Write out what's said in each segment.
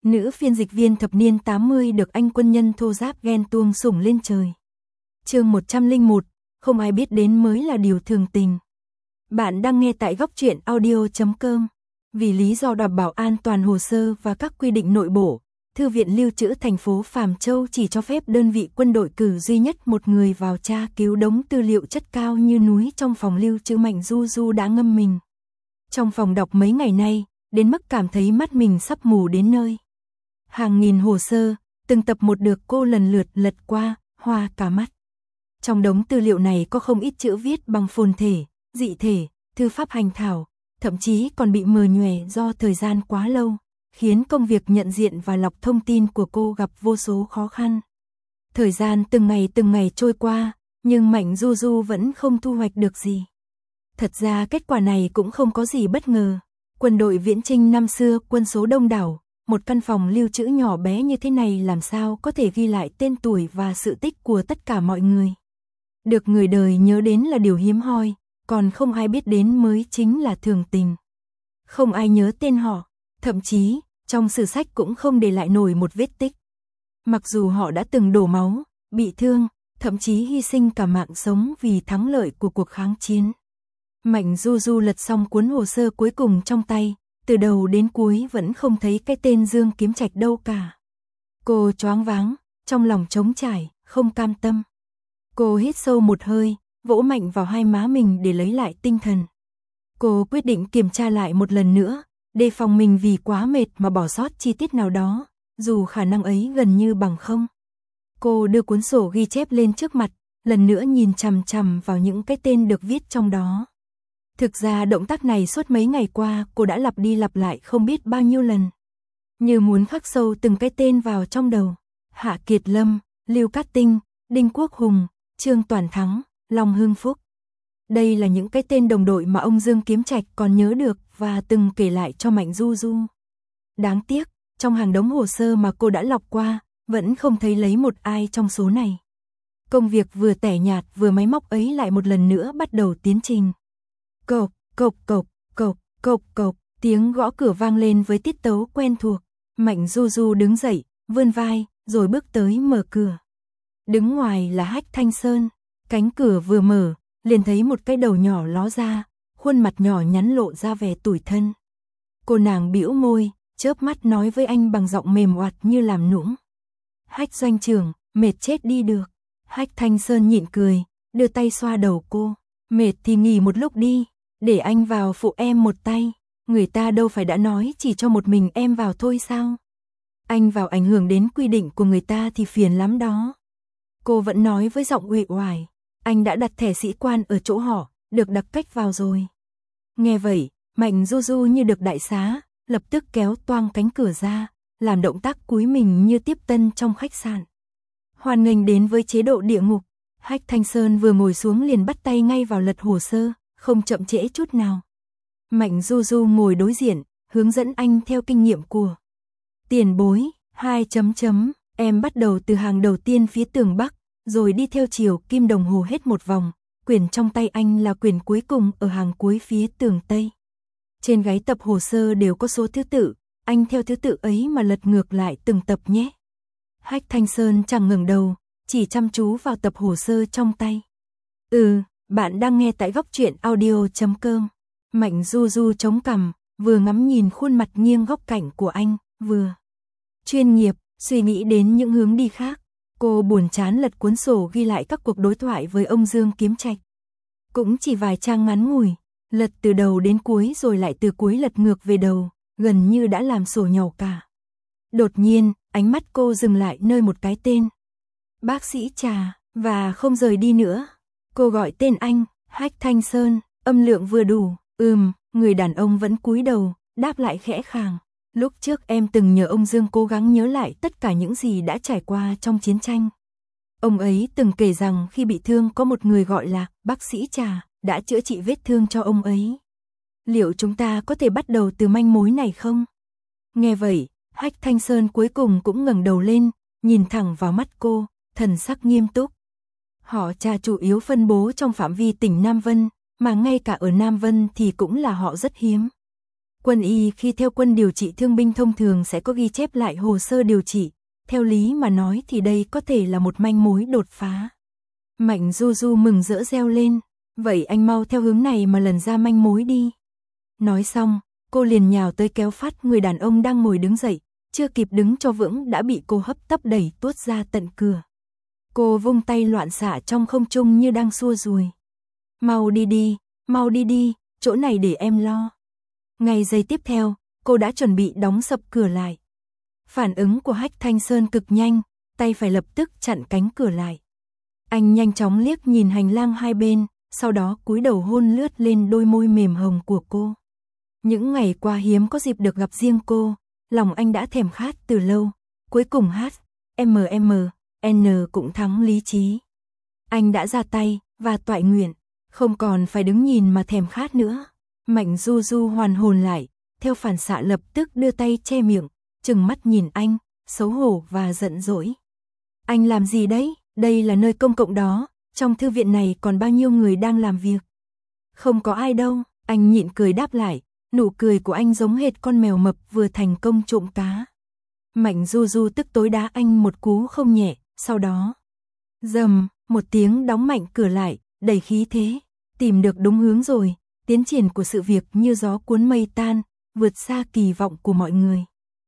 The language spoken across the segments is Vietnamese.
Nữ phiên dịch viên thập niên 80 được anh quân nhân thô giáp ghen tuông sủng lên trời. Chương 101, không ai biết đến mới là điều thường tình. Bạn đang nghe tại góc truyện audio.com. Vì lý do đảm bảo an toàn hồ sơ và các quy định nội bộ, Thư viện Lưu trữ thành phố Phàm Châu chỉ cho phép đơn vị quân đội cử duy nhất một người vào tra cứu đống tư liệu chất cao như núi trong phòng lưu trữ. Mạnh Du Du đã ngâm mình trong phòng đọc mấy ngày nay, đến mức cảm thấy mắt mình sắp mù đến nơi. Hàng nghìn hồ sơ, từng tập một được cô lần lượt lật qua, hoa cả mắt. Trong đống tư liệu này có không ít chữ viết bằng phồn thể, dị thể, thư pháp hành thảo, thậm chí còn bị mờ nhòe do thời gian quá lâu, khiến công việc nhận diện và lọc thông tin của cô gặp vô số khó khăn. Thời gian từng ngày trôi qua, nhưng Mạnh Du Du vẫn không thu hoạch được gì. Thật ra kết quả này cũng không có gì bất ngờ. Quân đội viễn chinh năm xưa quân số đông đảo, một căn phòng lưu trữ nhỏ bé như thế này làm sao có thể ghi lại tên tuổi và sự tích của tất cả mọi người. Được người đời nhớ đến là điều hiếm hoi, còn không ai biết đến mới chính là thường tình. Không ai nhớ tên họ, thậm chí, trong sử sách cũng không để lại nổi một vết tích. Mặc dù họ đã từng đổ máu, bị thương, thậm chí hy sinh cả mạng sống vì thắng lợi của cuộc kháng chiến. Mạnh Du Du lật xong cuốn hồ sơ cuối cùng trong tay, từ đầu đến cuối vẫn không thấy cái tên Dương Kiếm Trạch đâu cả. Cô choáng váng, trong lòng trống trải, không cam tâm. Cô hít sâu một hơi, vỗ mạnh vào hai má mình để lấy lại tinh thần. Cô quyết định kiểm tra lại một lần nữa, đề phòng mình vì quá mệt mà bỏ sót chi tiết nào đó, dù khả năng ấy gần như bằng không. Cô đưa cuốn sổ ghi chép lên trước mặt, lần nữa nhìn chằm chằm vào những cái tên được viết trong đó. Thực ra động tác này suốt mấy ngày qua cô đã lặp đi lặp lại không biết bao nhiêu lần. Như muốn khắc sâu từng cái tên vào trong đầu. Hạ Kiệt Lâm, Lưu Cát Tinh, Đinh Quốc Hùng, Trương Toàn Thắng, Long Hưng Phúc. Đây là những cái tên đồng đội mà ông Dương Kiếm Trạch còn nhớ được và từng kể lại cho Mạnh Du Du. Đáng tiếc, trong hàng đống hồ sơ mà cô đã lọc qua, vẫn không thấy lấy một ai trong số này. Công việc vừa tẻ nhạt vừa máy móc ấy lại một lần nữa bắt đầu tiến trình. Cộc, cộc, cộc, cộc, cộc, cộc, tiếng gõ cửa vang lên với tiết tấu quen thuộc. Mạnh Du Du đứng dậy, vươn vai, rồi bước tới mở cửa. Đứng ngoài là Hách Thanh Sơn, cánh cửa vừa mở, liền thấy một cái đầu nhỏ ló ra, khuôn mặt nhỏ nhắn lộ ra vẻ tủi thân. Cô nàng bĩu môi, chớp mắt nói với anh bằng giọng mềm oặt như làm nũng. Hách doanh trưởng, mệt chết đi được. Hách Thanh Sơn nhịn cười, đưa tay xoa đầu cô. Mệt thì nghỉ một lúc đi, để anh vào phụ em một tay. Người ta đâu phải đã nói chỉ cho một mình em vào thôi sao? Anh vào ảnh hưởng đến quy định của người ta thì phiền lắm đó. Cô vẫn nói với giọng uể oải. Anh đã đặt thẻ sĩ quan ở chỗ họ, được đặc cách vào rồi. Nghe vậy, Mạnh Du Du như được đại xá, lập tức kéo toang cánh cửa ra, làm động tác cúi mình như tiếp tân trong khách sạn. Hoan nghênh đến với chế độ địa ngục. Hách Thanh Sơn vừa ngồi xuống liền bắt tay ngay vào lật hồ sơ, không chậm trễ chút nào. Mạnh Du Du ngồi đối diện, hướng dẫn anh theo kinh nghiệm của tiền bối, 2 em bắt đầu từ hàng đầu tiên phía tường Bắc, rồi đi theo chiều kim đồng hồ hết một vòng, quyển trong tay anh là quyển cuối cùng ở hàng cuối phía tường Tây. Trên gáy tập hồ sơ đều có số thứ tự, anh theo thứ tự ấy mà lật ngược lại từng tập nhé. Hách Thanh Sơn chẳng ngẩng đầu, chỉ chăm chú vào tập hồ sơ trong tay. Bạn đang nghe tại góc truyện audio.com. Mạnh Du Du chống cằm, vừa ngắm nhìn khuôn mặt nghiêng góc cạnh của anh, vừa chuyên nghiệp, suy nghĩ đến những hướng đi khác. Cô buồn chán lật cuốn sổ ghi lại các cuộc đối thoại với ông Dương Kiếm Trạch. Cũng chỉ vài trang ngắn ngủi, lật từ đầu đến cuối rồi lại từ cuối lật ngược về đầu, gần như đã làm sổ nhàu cả. Đột nhiên, ánh mắt cô dừng lại nơi một cái tên. Bác sĩ Trà, và không rời đi nữa. Cô gọi tên anh, Hách Thanh Sơn, âm lượng vừa đủ. Người đàn ông vẫn cúi đầu, đáp lại khẽ khàng. Lúc trước em từng nhờ ông Dương cố gắng nhớ lại tất cả những gì đã trải qua trong chiến tranh. Ông ấy từng kể rằng khi bị thương có một người gọi là bác sĩ Trà, đã chữa trị vết thương cho ông ấy. Liệu chúng ta có thể bắt đầu từ manh mối này không? Nghe vậy, Hách Thanh Sơn cuối cùng cũng ngẩng đầu lên, nhìn thẳng vào mắt cô, thần sắc nghiêm túc. Họ Trà chủ yếu phân bố trong phạm vi tỉnh Nam Vân, mà ngay cả ở Nam Vân thì cũng là họ rất hiếm. Quân y khi theo quân điều trị thương binh thông thường sẽ có ghi chép lại hồ sơ điều trị, theo lý mà nói thì đây có thể là một manh mối đột phá. Mạnh Du Du mừng rỡ reo lên, vậy anh mau theo hướng này mà lần ra manh mối đi. Nói xong, cô liền nhào tới kéo phát người đàn ông đang ngồi đứng dậy, chưa kịp đứng cho vững đã bị cô hấp tấp đẩy tuốt ra tận cửa. Cô vung tay loạn xạ trong không trung như đang xua ruồi. Mau đi đi, chỗ này để em lo. Ngay giây tiếp theo, cô đã chuẩn bị đóng sập cửa lại. Phản ứng của Hách Thanh Sơn cực nhanh, tay phải lập tức chặn cánh cửa lại. Anh nhanh chóng liếc nhìn hành lang hai bên, sau đó cúi đầu hôn lướt lên đôi môi mềm hồng của cô. Những ngày qua hiếm có dịp được gặp riêng cô, lòng anh đã thèm khát từ lâu. Cuối cùng N cũng thắng lý trí. Anh đã ra tay và toại nguyện, không còn phải đứng nhìn mà thèm khát nữa. Mạnh Du Du hoàn hồn lại, theo phản xạ lập tức đưa tay che miệng, trừng mắt nhìn anh, xấu hổ và giận dỗi. Anh làm gì đấy? Đây là nơi công cộng đó, trong thư viện này còn bao nhiêu người đang làm việc. Không có ai đâu, anh nhịn cười đáp lại, nụ cười của anh giống hệt con mèo mập vừa thành công trộm cá. Mạnh Du Du tức tối đá anh một cú không nhẹ, sau đó rầm, một tiếng đóng mạnh cửa lại, đầy khí thế, tìm được đúng hướng rồi, tiến triển của sự việc như gió cuốn mây tan, vượt xa kỳ vọng của mọi người.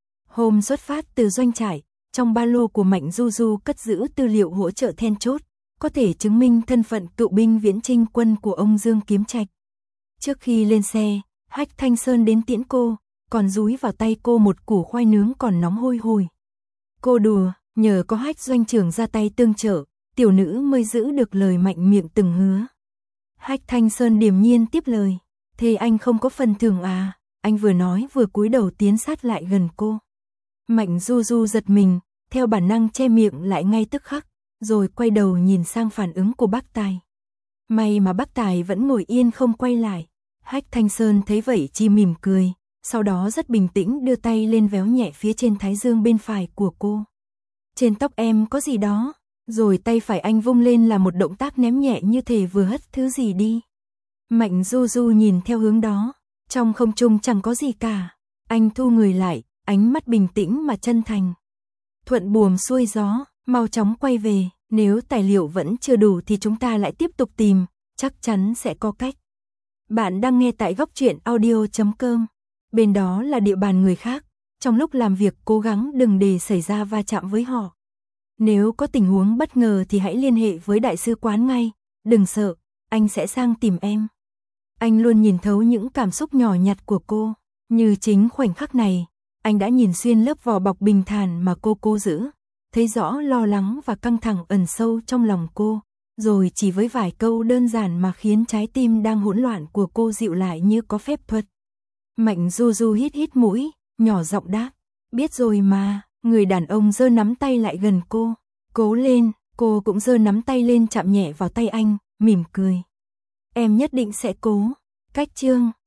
Hôm xuất phát từ doanh trại, trong ba lô của Mạnh Du Du cất giữ tư liệu hỗ trợ then chốt, có thể chứng minh thân phận cựu binh viễn chinh quân của ông Dương Kiếm Trạch. Trước khi lên xe, Hách Thanh Sơn đến tiễn cô, còn dúi vào tay cô một củ khoai nướng còn nóng hôi hổi. Cô đùa, nhờ có Hách doanh trưởng ra tay tương trợ, tiểu nữ mới giữ được lời mạnh miệng từng hứa. Hách Thanh Sơn điềm nhiên tiếp lời, thế anh không có phần thưởng à? Anh vừa nói vừa cúi đầu tiến sát lại gần cô. Mạnh Du Du giật mình, theo bản năng che miệng lại ngay tức khắc, rồi quay đầu nhìn sang phản ứng của bác Tài. May mà bác Tài vẫn ngồi yên không quay lại. Hách Thanh Sơn thấy vậy chỉ mỉm cười, sau đó rất bình tĩnh đưa tay lên véo nhẹ phía trên thái dương bên phải của cô. Trên tóc em có gì đó, rồi tay phải anh vung lên là một động tác ném nhẹ như thể vừa hất thứ gì đi. Mạnh Du Du nhìn theo hướng đó, trong không trung chẳng có gì cả. Anh thu người lại, ánh mắt bình tĩnh mà chân thành. Thuận buồm xuôi gió, mau chóng quay về, nếu tài liệu vẫn chưa đủ thì chúng ta lại tiếp tục tìm, chắc chắn sẽ có cách. Bạn đang nghe tại Góc Truyện Audio.com. Bên đó là địa bàn người khác, trong lúc làm việc cố gắng đừng để xảy ra va chạm với họ. Nếu có tình huống bất ngờ thì hãy liên hệ với đại sứ quán ngay, đừng sợ, anh sẽ sang tìm em. Anh luôn nhìn thấu những cảm xúc nhỏ nhặt của cô, như chính khoảnh khắc này, anh đã nhìn xuyên lớp vỏ bọc bình thản mà cô cố giữ, thấy rõ lo lắng và căng thẳng ẩn sâu trong lòng cô, rồi chỉ với vài câu đơn giản mà khiến trái tim đang hỗn loạn của cô dịu lại như có phép thuật. Mạnh Du Du hít hít mũi, nhỏ giọng đáp, biết rồi mà. Người đàn ông giơ nắm tay lại gần cô, cố lên, cô cũng giơ nắm tay lên chạm nhẹ vào tay anh, mỉm cười. Em nhất định sẽ cố. Cách chương